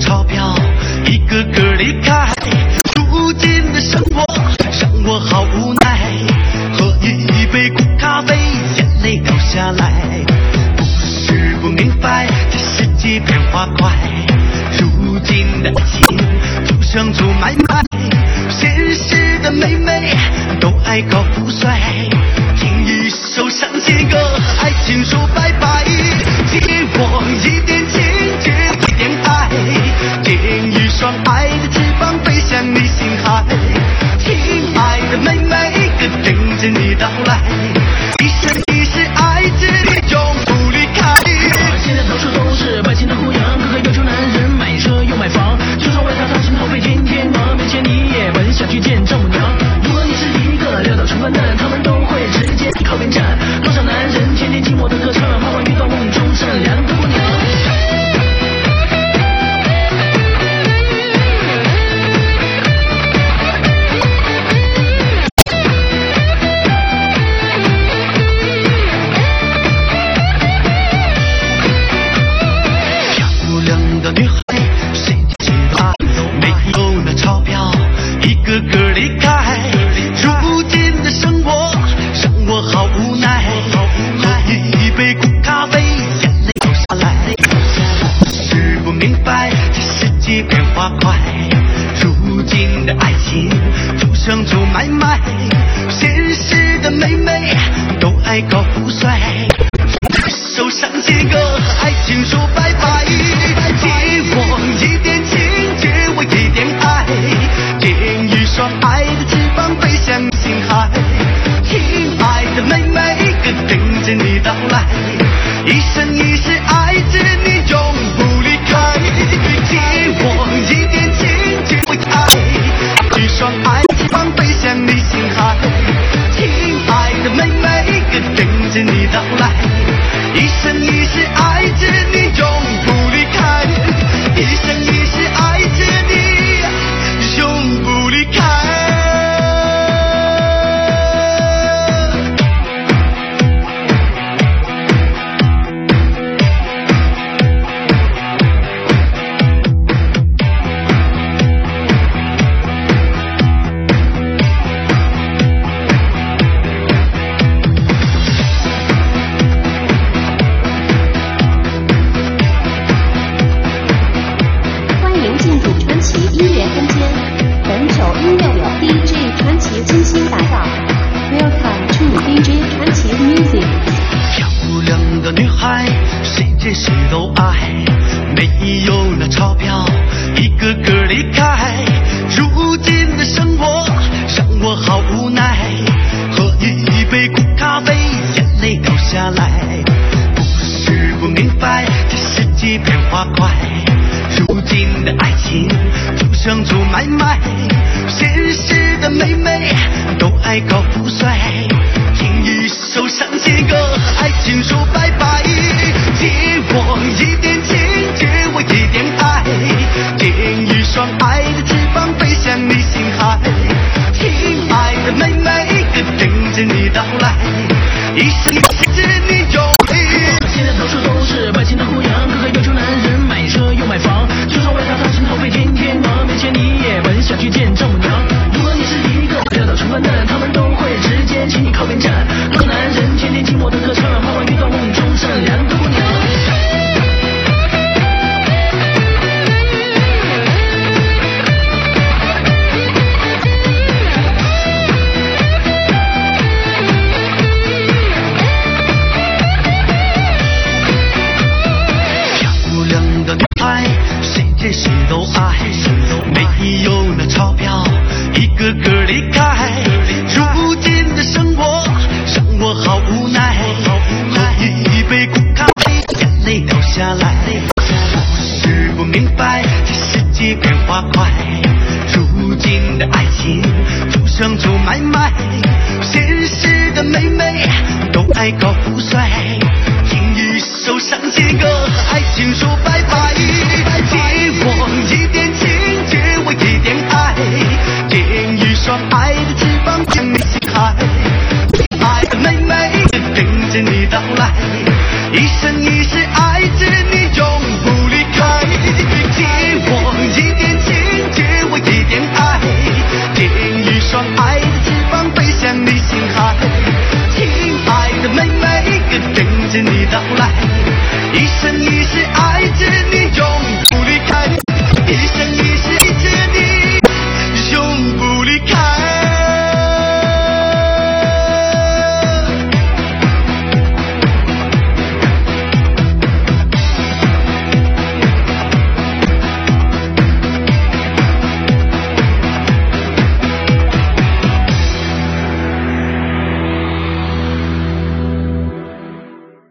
钞票一个个离开，如今的生活让我好无奈，喝一杯苦咖啡，眼泪掉下来，不是不明白这世界变化快，如今的爱情就像做买卖，现实的妹妹都爱高富帅，听一首伤心歌，爱情说拜拜，给我一点情，给我一点爱，点一双爱的翅膀飞向你心海，亲爱的妹妹，可等着你到来，一生一世爱着你永不离开。 现在到处都是白情的姑娘，个个要求男人买车又买房，就算为他掏心掏肺天天忙，没钱你也本想去见丈母娘。如果你是一个潦倒成笨蛋，他们都会直接靠边站，多少男人天天寂寞的歌唱，盼望遇到梦中善良的姑娘。 高富帅，手上情歌，爱情说拜拜，给我一点情，给我一点爱，点一双爱的翅膀飞向心海，亲爱的妹妹，可等着你到来，一生一世爱着你永不离开，给我一点情，给我爱，一双爱的翅膀飞向你心海，亲爱的妹妹，等着你到来，一生一世爱着你永不离开，一生一世爱着你永不离开。谁都爱，没有了钞票，一个个离开。如今的生活让我好无奈，喝一杯苦咖啡，眼泪掉下来。不是不明白，这世界变化快，如今的爱情就像做买卖，现实的妹妹都爱高富帅，听一首伤心歌，爱情说拜拜。给我一点情，给我一点爱，点一双爱的翅膀飞向你心海，亲爱的妹妹，可等着你到来，一生一世你永不离开。 现在到处都是白情的姑娘，个个要求男人买车又买房，就算为他掏心掏肺天天忙，没钱你也本想去见丈母娘。如果你是一个潦倒成笨蛋，他们都会直接请你靠边站，多少男人天天寂寞的歌唱，盼望遇到梦中善良的姑娘。 谁都爱，没有了钞票，一个个离开。如今的生活让我好无奈，喝一杯苦咖啡，眼泪掉下来。不是不明白，这世界变化快，如今的爱情就像做买卖，现实的妹妹都爱高富帅，听一首伤心歌，爱情说拜拜。